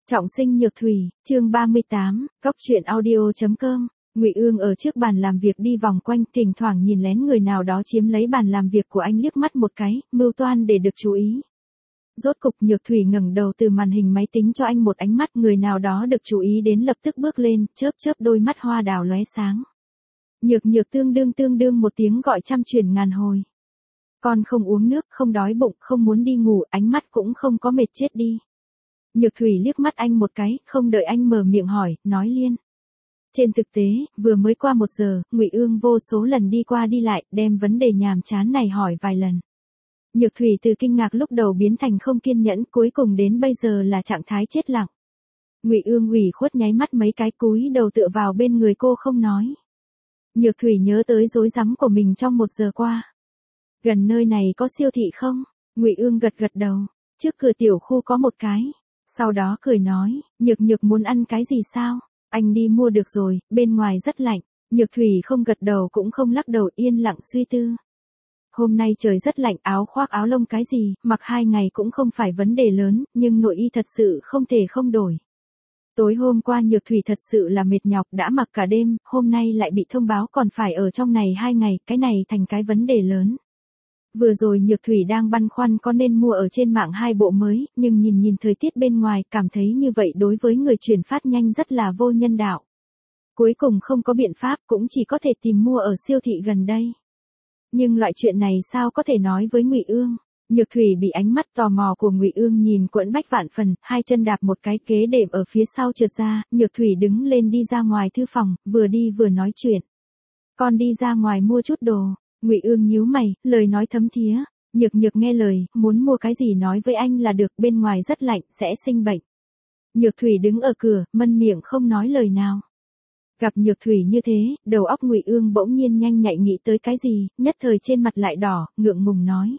Trọng sinh nhược thủy, chương 38, cóc truyện audio.com. Ngụy Ương ở trước bàn làm việc đi vòng quanh, thỉnh thoảng nhìn lén người nào đó chiếm lấy bàn làm việc của anh liếc mắt một cái, mưu toan để được chú ý. Rốt cục Nhược Thủy ngẩng đầu từ màn hình máy tính cho anh một ánh mắt, người nào đó được chú ý đến lập tức bước lên, chớp chớp đôi mắt hoa đào lóe sáng. Nhược Nhược tương đương một tiếng gọi trăm truyền ngàn hồi. Con không uống nước, không đói bụng, không muốn đi ngủ, ánh mắt cũng không có mệt chết đi. Nhược Thủy liếc mắt anh một cái, không đợi anh mở miệng hỏi, nói liên. Trên thực tế, vừa mới qua 1 giờ, Ngụy Ương vô số lần đi qua đi lại, đem vấn đề nhàm chán này hỏi vài lần. Nhược Thủy từ kinh ngạc lúc đầu biến thành không kiên nhẫn, cuối cùng đến bây giờ là trạng thái chết lặng. Ngụy Ương ủy khuất nháy mắt mấy cái, cúi đầu tựa vào bên người cô không nói. Nhược Thủy nhớ tới rối rắm của mình trong 1 giờ qua. Gần nơi này có siêu thị không? Ngụy Ương gật gật đầu, trước cửa tiểu khu có một cái. Sau đó cười nói, Nhược Nhược muốn ăn cái gì sao? Anh đi mua được rồi, bên ngoài rất lạnh. Nhược Thủy không gật đầu cũng không lắc đầu, yên lặng suy tư. Hôm nay trời rất lạnh, áo khoác áo lông cái gì, mặc 2 ngày cũng không phải vấn đề lớn, nhưng nội y thật sự không thể không đổi. Tối hôm qua Nhược Thủy thật sự là mệt nhọc, đã mặc cả đêm, hôm nay lại bị thông báo còn phải ở trong này 2 ngày, cái này thành cái vấn đề lớn. Vừa rồi Nhược Thủy đang băn khoăn có nên mua ở trên mạng 2 bộ mới, nhưng nhìn thời tiết bên ngoài, cảm thấy như vậy đối với người chuyển phát nhanh rất là vô nhân đạo. Cuối cùng không có biện pháp, cũng chỉ có thể tìm mua ở siêu thị gần đây. Nhưng loại chuyện này sao có thể nói với Ngụy Ương? Nhược Thủy bị ánh mắt tò mò của Ngụy Ương nhìn quẫn bách vạn phần, 2 chân đạp một cái kế đệm ở phía sau trượt ra, Nhược Thủy đứng lên đi ra ngoài thư phòng, vừa đi vừa nói chuyện. Con đi ra ngoài mua chút đồ. Ngụy Ương nhíu mày, lời nói thấm thía. Nhược Nhược nghe lời, muốn mua cái gì nói với anh là được, bên ngoài rất lạnh, sẽ sinh bệnh. Nhược Thủy đứng ở cửa, mân miệng không nói lời nào. Gặp Nhược Thủy như thế, đầu óc Ngụy Ương bỗng nhiên nhanh nhạy nghĩ tới cái gì, nhất thời trên mặt lại đỏ, ngượng ngùng nói.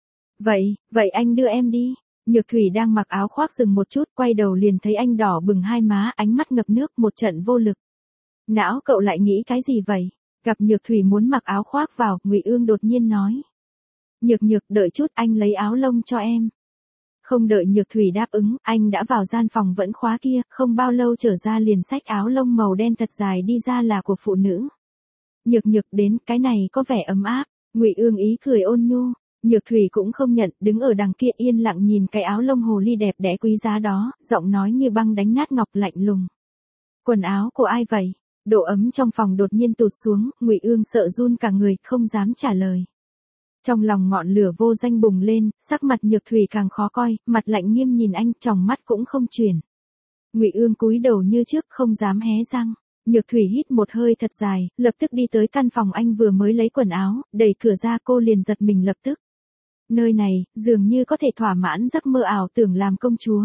Vậy anh đưa em đi. Nhược Thủy đang mặc áo khoác dừng một chút, quay đầu liền thấy anh đỏ bừng hai má, ánh mắt ngập nước, một trận vô lực. Não cậu lại nghĩ cái gì vậy? Gặp Nhược Thủy muốn mặc áo khoác vào, Ngụy Ương đột nhiên nói. Nhược Nhược đợi chút, anh lấy áo lông cho em. Không đợi Nhược Thủy đáp ứng, anh đã vào gian phòng vẫn khóa kia, không bao lâu trở ra liền xách áo lông màu đen thật dài đi ra là của phụ nữ. Nhược Nhược đến, cái này có vẻ ấm áp. Ngụy Ương ý cười ôn nhu. Nhược Thủy cũng không nhận, đứng ở đằng kia yên lặng nhìn cái áo lông hồ ly đẹp đẽ quý giá đó, giọng nói như băng đánh nát ngọc lạnh lùng. Quần áo của ai vậy? Độ ấm trong phòng đột nhiên tụt xuống, Ngụy Ương sợ run cả người, không dám trả lời. Trong lòng ngọn lửa vô danh bùng lên, sắc mặt Nhược Thủy càng khó coi, mặt lạnh nghiêm nhìn anh, tròng mắt cũng không chuyển. Ngụy Ương cúi đầu như trước, không dám hé răng. Nhược Thủy hít một hơi thật dài, lập tức đi tới căn phòng anh vừa mới lấy quần áo, đẩy cửa ra cô liền giật mình lập tức. Nơi này, dường như có thể thỏa mãn giấc mơ ảo tưởng làm công chúa.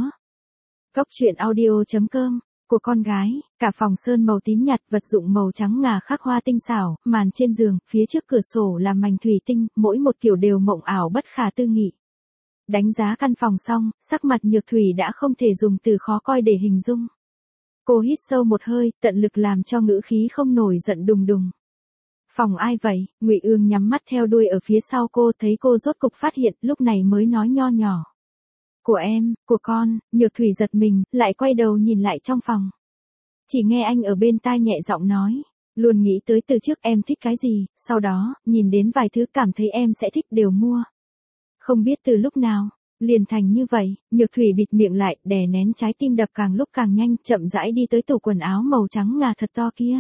Cóc truyện audio.com. Của con gái, cả phòng sơn màu tím nhạt, vật dụng màu trắng ngà khắc hoa tinh xảo, màn trên giường, phía trước cửa sổ là mảnh thủy tinh, mỗi một kiểu đều mộng ảo bất khả tư nghị. Đánh giá căn phòng xong, sắc mặt Nhược Thủy đã không thể dùng từ khó coi để hình dung. Cô hít sâu một hơi, tận lực làm cho ngữ khí không nổi giận đùng đùng. Phòng ai vậy? Ngụy Ương nhắm mắt theo đuôi ở phía sau cô, thấy cô rốt cục phát hiện, lúc này mới nói nho nhỏ. Của em, của con. Nhược Thủy giật mình, lại quay đầu nhìn lại trong phòng. Chỉ nghe anh ở bên tai nhẹ giọng nói. Luôn nghĩ tới từ trước em thích cái gì, sau đó, nhìn đến vài thứ cảm thấy em sẽ thích đều mua. Không biết từ lúc nào, liền thành như vậy. Nhược Thủy bịt miệng lại, đè nén trái tim đập càng lúc càng nhanh, chậm rãi đi tới tủ quần áo màu trắng ngà thật to kia.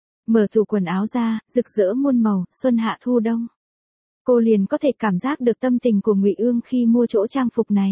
Mở tủ quần áo ra, rực rỡ muôn màu, xuân hạ thu đông. Cô liền có thể cảm giác được tâm tình của Ngụy Ương khi mua chỗ trang phục này.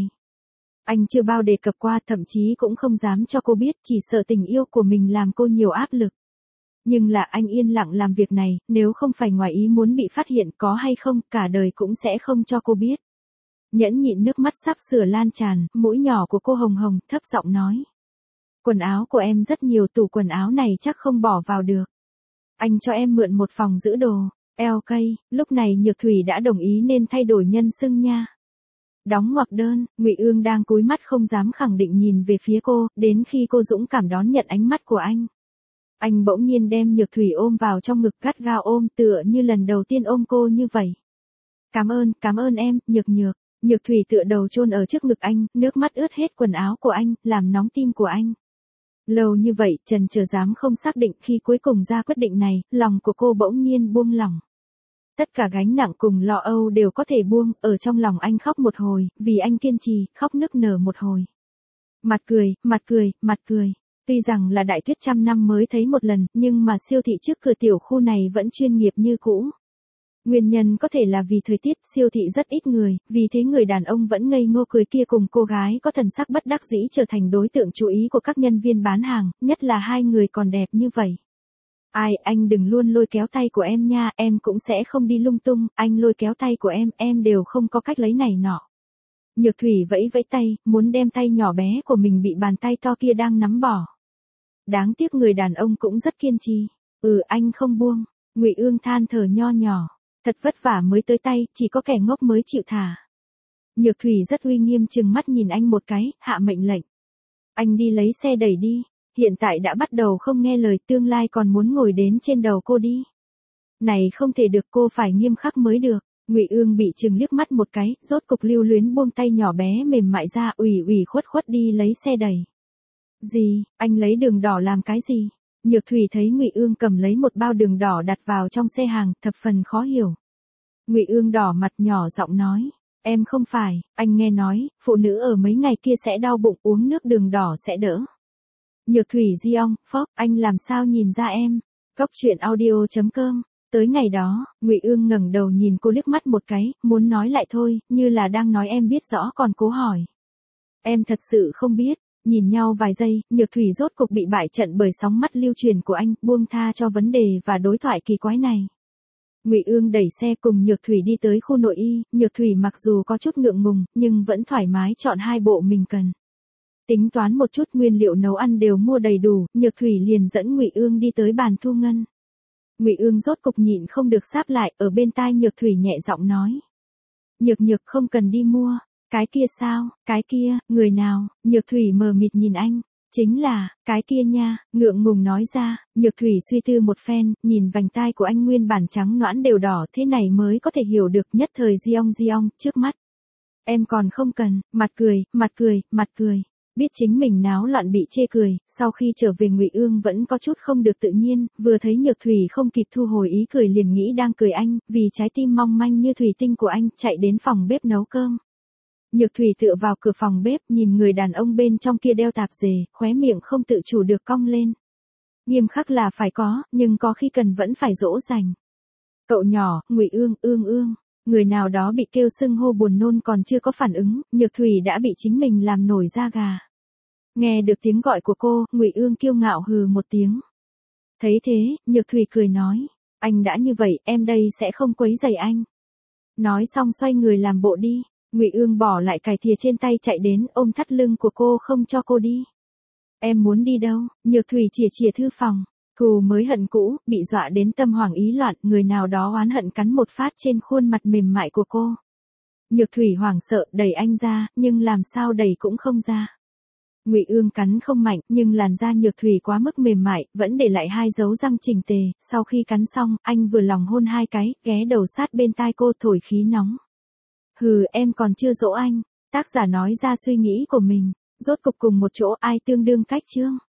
Anh chưa bao đề cập qua, thậm chí cũng không dám cho cô biết, chỉ sợ tình yêu của mình làm cô nhiều áp lực. Nhưng là anh yên lặng làm việc này, nếu không phải ngoài ý muốn bị phát hiện có hay không, cả đời cũng sẽ không cho cô biết. Nhẫn nhịn nước mắt sắp sửa lan tràn, mũi nhỏ của cô hồng hồng, thấp giọng nói. Quần áo của em rất nhiều, tủ quần áo này chắc không bỏ vào được. Anh cho em mượn một phòng giữ đồ. LK, lúc này Nhược Thủy đã đồng ý nên thay đổi nhân xưng nha. Đóng ngoặc đơn, Ngụy Ương đang cúi mắt không dám khẳng định nhìn về phía cô, đến khi cô dũng cảm đón nhận ánh mắt của anh. Anh bỗng nhiên đem Nhược Thủy ôm vào trong ngực gắt gao ôm, tựa như lần đầu tiên ôm cô như vậy. Cảm ơn em, Nhược Nhược. Nhược Thủy tựa đầu chôn ở trước ngực anh, nước mắt ướt hết quần áo của anh, làm nóng tim của anh. Lâu như vậy, trần chờ dám không xác định, khi cuối cùng ra quyết định này, lòng của cô bỗng nhiên buông lỏng. Tất cả gánh nặng cùng lo âu đều có thể buông, ở trong lòng anh khóc một hồi, vì anh kiên trì, khóc nức nở một hồi. Mặt cười, mặt cười, mặt cười. Tuy rằng là Đại Tuyết trăm năm mới thấy một lần, nhưng mà siêu thị trước cửa tiểu khu này vẫn chuyên nghiệp như cũ. Nguyên nhân có thể là vì thời tiết, siêu thị rất ít người, vì thế người đàn ông vẫn ngây ngô cười kia cùng cô gái có thần sắc bất đắc dĩ trở thành đối tượng chú ý của các nhân viên bán hàng, nhất là hai người còn đẹp như vậy. Ai, anh đừng luôn lôi kéo tay của em nha, em cũng sẽ không đi lung tung, anh lôi kéo tay của em đều không có cách lấy này nọ. Nhược Thủy vẫy vẫy tay, muốn đem tay nhỏ bé của mình bị bàn tay to kia đang nắm bỏ. Đáng tiếc người đàn ông cũng rất kiên trì. Anh không buông. Ngụy Ương than thở nho nhỏ. Thật vất vả mới tới tay, chỉ có kẻ ngốc mới chịu thả. Nhược Thủy rất uy nghiêm trừng mắt nhìn anh một cái, hạ mệnh lệnh. Anh đi lấy xe đẩy đi. Hiện tại đã bắt đầu không nghe lời, tương lai còn muốn ngồi đến trên đầu cô đi. Này không thể được, cô phải nghiêm khắc mới được. Ngụy Ương bị trừng liếc mắt một cái, rốt cục lưu luyến buông tay nhỏ bé mềm mại ra, ủy khuất khuất đi lấy xe đẩy. Gì, anh lấy đường đỏ làm cái gì? Nhược Thủy thấy Ngụy Ương cầm lấy một bao đường đỏ đặt vào trong xe hàng, thập phần khó hiểu. Ngụy Ương đỏ mặt nhỏ giọng nói, em không phải, anh nghe nói, phụ nữ ở mấy ngày kia sẽ đau bụng, uống nước đường đỏ sẽ đỡ. Nhược Thủy di ong, phốc, anh làm sao nhìn ra em? Cóc truyện audio.com. Tới ngày đó, Ngụy Ương ngẩng đầu nhìn cô liếc mắt một cái, muốn nói lại thôi, như là đang nói em biết rõ còn cố hỏi. Em thật sự không biết. Nhìn nhau vài giây, Nhược Thủy rốt cục bị bại trận bởi sóng mắt lưu truyền của anh, buông tha cho vấn đề và đối thoại kỳ quái này. Ngụy Ương đẩy xe cùng Nhược Thủy đi tới khu nội y, Nhược Thủy mặc dù có chút ngượng ngùng, nhưng vẫn thoải mái chọn hai bộ mình cần. Tính toán một chút nguyên liệu nấu ăn đều mua đầy đủ, Nhược Thủy liền dẫn Ngụy Ương đi tới bàn thu ngân. Ngụy Ương rốt cục nhịn không được sáp lại, ở bên tai Nhược Thủy nhẹ giọng nói. Nhược không cần đi mua. Cái kia sao, cái kia, người nào? Nhược Thủy mờ mịt nhìn anh. Chính là, cái kia nha, ngượng ngùng nói ra. Nhược Thủy suy tư một phen, nhìn vành tai của anh nguyên bản trắng nõn đều đỏ, thế này mới có thể hiểu được, nhất thời di ong, trước mắt. Em còn không cần, mặt cười. Biết chính mình náo loạn bị chê cười, sau khi trở về Ngụy Ương vẫn có chút không được tự nhiên, vừa thấy Nhược Thủy không kịp thu hồi ý cười liền nghĩ đang cười anh, vì trái tim mong manh như thủy tinh của anh, chạy đến phòng bếp nấu cơm. Nhược Thủy tựa vào cửa phòng bếp, nhìn người đàn ông bên trong kia đeo tạp dề, khóe miệng không tự chủ được cong lên. Nghiêm khắc là phải có, nhưng có khi cần vẫn phải dỗ dành. Cậu nhỏ, Ngụy Ương. Người nào đó bị kêu xưng hô buồn nôn còn chưa có phản ứng, Nhược Thủy đã bị chính mình làm nổi da gà. Nghe được tiếng gọi của cô, Ngụy Ương kiêu ngạo hừ một tiếng. Thấy thế, Nhược Thủy cười nói, anh đã như vậy, em đây sẽ không quấy rầy anh. Nói xong xoay người làm bộ đi. Ngụy Ương bỏ lại cài thìa trên tay chạy đến, ôm thắt lưng của cô không cho cô đi. Em muốn đi đâu? Nhược Thủy chìa thư phòng. Thù mới hận cũ, bị dọa đến tâm hoảng ý loạn, người nào đó oán hận cắn một phát trên khuôn mặt mềm mại của cô. Nhược Thủy hoảng sợ, đẩy anh ra, nhưng làm sao đẩy cũng không ra. Ngụy Ương cắn không mạnh, nhưng làn da Nhược Thủy quá mức mềm mại, vẫn để lại hai dấu răng chỉnh tề, sau khi cắn xong, anh vừa lòng hôn hai cái, ghé đầu sát bên tai cô thổi khí nóng. Hừ, em còn chưa dỗ anh. Tác giả nói ra suy nghĩ của mình. Rốt cục cùng một chỗ ai tương đương cách chương.